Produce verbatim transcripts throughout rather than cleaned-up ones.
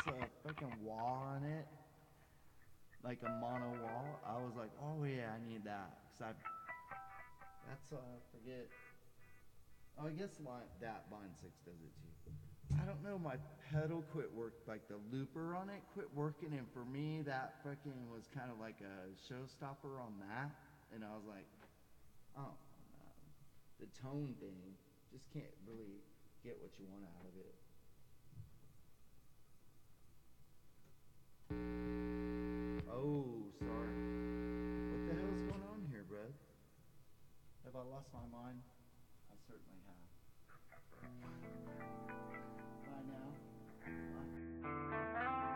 a fucking wall on it, like a mono wall. I was like, oh yeah, I need that. Cause I, that's uh, I forget. Oh, I guess line, that Line six does it too. I don't know, my pedal quit work, like the looper on it quit working, and for me that fucking was kind of like a showstopper on that, and I was like, oh, no. The tone thing, just can't really get what you want out of it. Oh, sorry. What the hell is going on here, bud? Have I lost my mind? I certainly have. Bye now. Bye.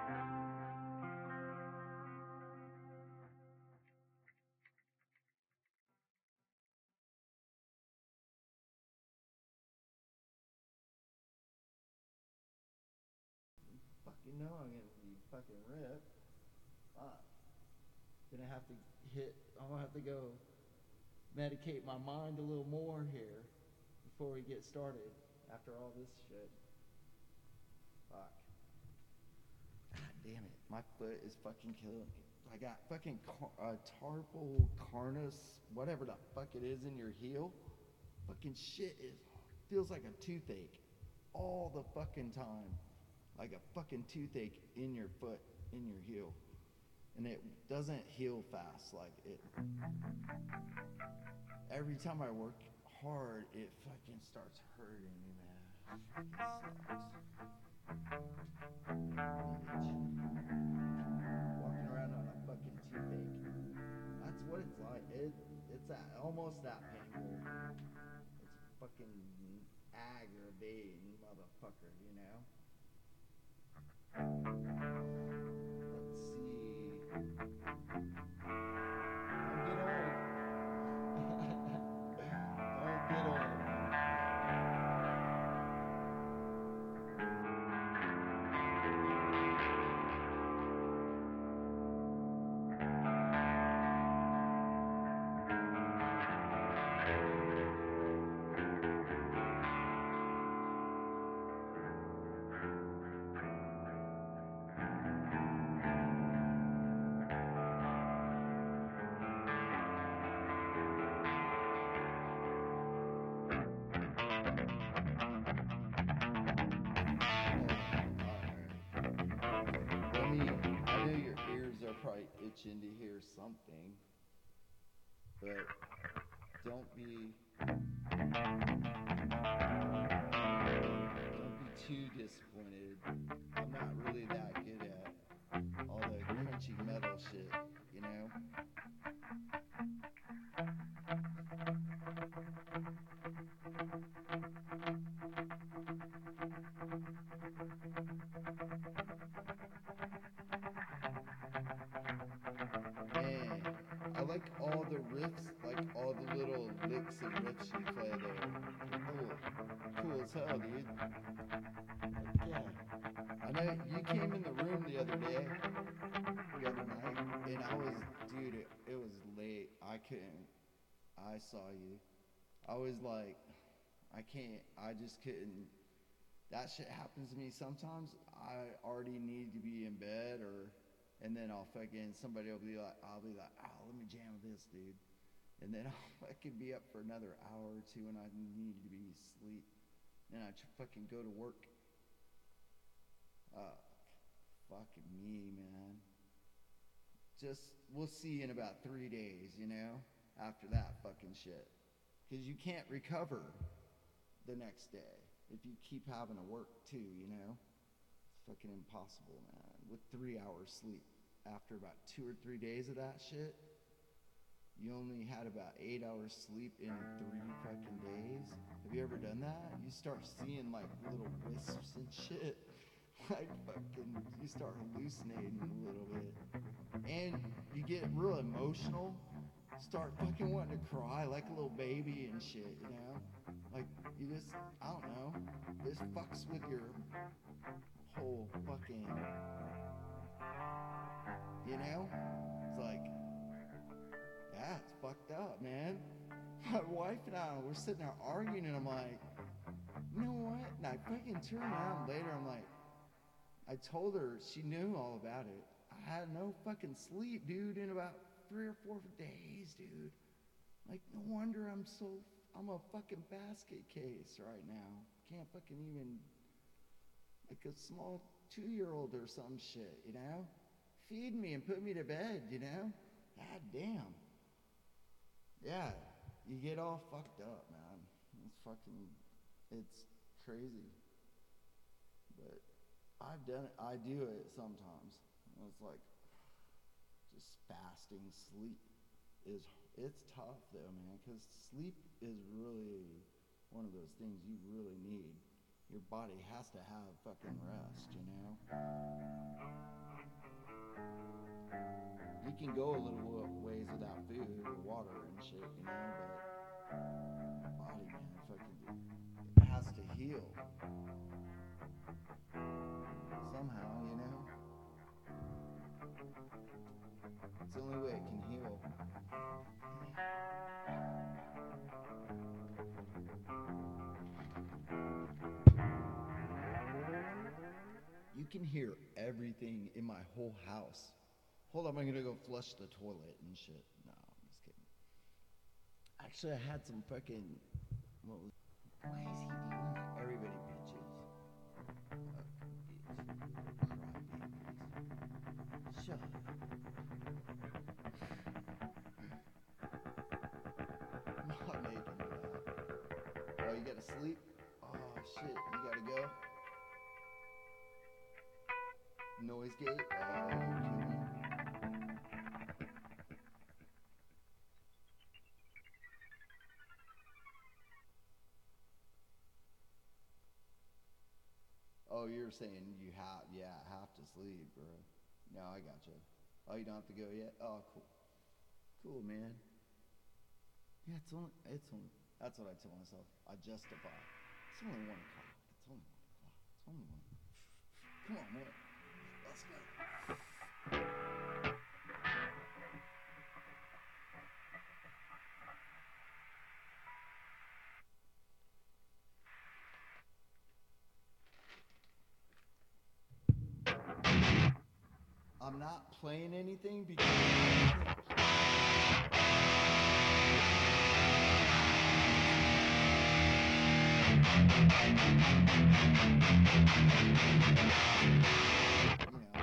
Fucking know I'm gonna be fucking ripped. Fuck. Gonna have to hit. I'm gonna have to go medicate my mind a little more here before we get started. After all this shit. Fuck. God damn it. My foot is fucking killing me. I got fucking car- uh, tarpal carnus, whatever the fuck it is in your heel. Fucking shit is feels like a toothache all the fucking time. Like a fucking toothache in your foot, in your heel. And it doesn't heal fast. Like it. Every time I work hard, it fucking starts hurting me, man. It sucks. Walking around on a fucking toothache. That's what it's like. It, it's that, almost that painful. It's fucking aggravating, motherfucker, you know? Let's see. Don't get old. Don't get old. Probably itching to hear something, but don't be don't be too disappointed. I'm not really that good at all the crunchy metal shit, you know? I like all the riffs, like all the little licks and riffs you play there. Cool. Cool as hell, dude. Like, yeah. I know you came in the room the other day, the other night, and I was, dude, it, it was late. I couldn't, I saw you. I was like, I can't, I just couldn't. That shit happens to me sometimes. I already need to be in bed, or and then I'll fucking, somebody will be like, I'll be like, oh, let me jam this, dude. And then I'll fucking be up for another hour or two, and I need to be asleep. Then I fucking go to work. Uh, fucking me, man. Just, we'll see in about three days, you know, after that fucking shit. Because you can't recover the next day if you keep having to work too, you know? It's fucking impossible, man. With three hours sleep. After about two or three days of that shit, you only had about eight hours sleep in three fucking days. Have you ever done that? You start seeing like little wisps and shit. Like fucking, you start hallucinating a little bit. And you get real emotional. Start fucking wanting to cry like a little baby and shit, you know? Like, you just, I don't know, this fucks with your whole fucking, you know? It's like, yeah, it's fucked up, man. My wife and I, we're sitting there arguing, and I'm like, you know what? And I fucking turn around later, I'm like, I told her, she knew all about it. I had no fucking sleep, dude, in about three or four days, dude. Like, no wonder I'm so, I'm a fucking basket case right now. Can't fucking even, like a small two-year-old or some shit, you know? Feed me and put me to bed, you know? God damn. Yeah, you get all fucked up, man. It's fucking, it's crazy. But I've done it, I do it sometimes. It's like, just fasting sleep is, it's tough though, man, because sleep is really one of those things you really need. Your body has to have fucking rest, you know? You can go a little ways without food or water and shit, you know, but your body, man, fucking, it has to heal. Somehow, you know? It's the only way it can heal. You can hear everything in my whole house. Hold on, I'm gonna go flush the toilet and shit. No, I'm just kidding. Actually, I had some fucking. What was? Why is he doing that? Everybody bitches. Crybabies. Shut up. I'm not making that. Oh, you gotta sleep? Oh shit, you gotta go? Noise gate? Oh, you're kidding me. Oh, you're saying you have, yeah, have to sleep, bro. No, I gotcha. Oh, you don't have to go yet? Oh, cool. Cool, man. Yeah, it's only, it's only, that's what I tell myself. I justify. It's only one o'clock. It's only one o'clock. It's only one. Come on, man. Let's go. I'm not playing anything because you know.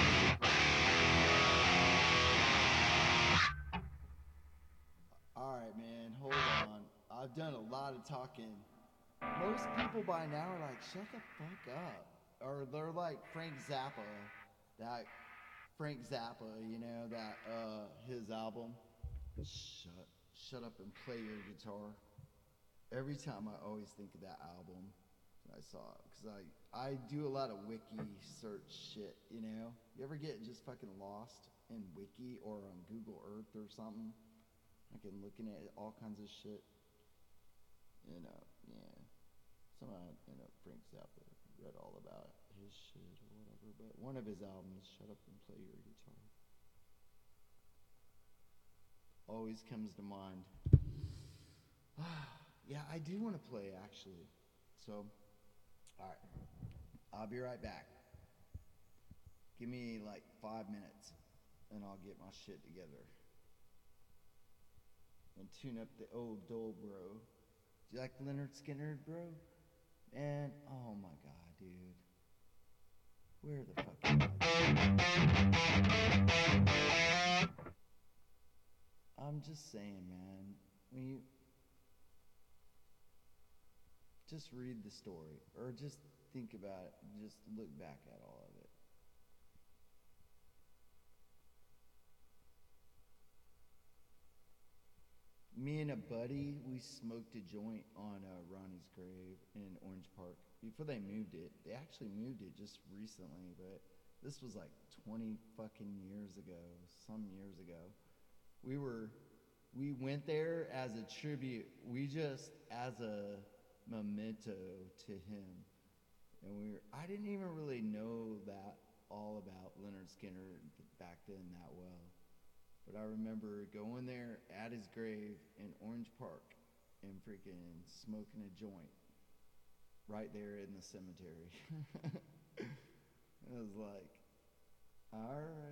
All right, man, hold on. I've done a lot of talking. Most people by now are like, shut the fuck up. Or they're like Frank Zappa, that Frank Zappa, you know, that, uh, his album. Shut, shut up and play your guitar. Every time I always think of that album I saw it, because I, I do a lot of wiki search shit, you know? You ever get just fucking lost in wiki or on Google Earth or something? Like in looking at all kinds of shit. You know, yeah. Somehow, you know, Frank Zappa read all about his shit or whatever, but one of his albums, Shut Up and Play Your Guitar, always comes to mind. Yeah, I do want to play, actually. So, alright. I'll be right back. Give me like five minutes, and I'll get my shit together. And tune up the old Dole Bro. Do you like Leonard Skinner, bro? Man, oh my god, dude. Where the fuck am I? I'm just saying, man. When you just read the story, or just think about it, just look back at all of it. Me and a buddy, we smoked a joint on uh, Ronnie's grave in Orange Park before they moved it. They actually moved it just recently, but this was like twenty fucking years ago, some years ago. We were, we went there as a tribute. We just, as a memento to him. And we were, I didn't even really know that all about Leonard Skinner back then that well. But I remember going there at his grave in Orange Park and freaking smoking a joint right there in the cemetery. I was like, all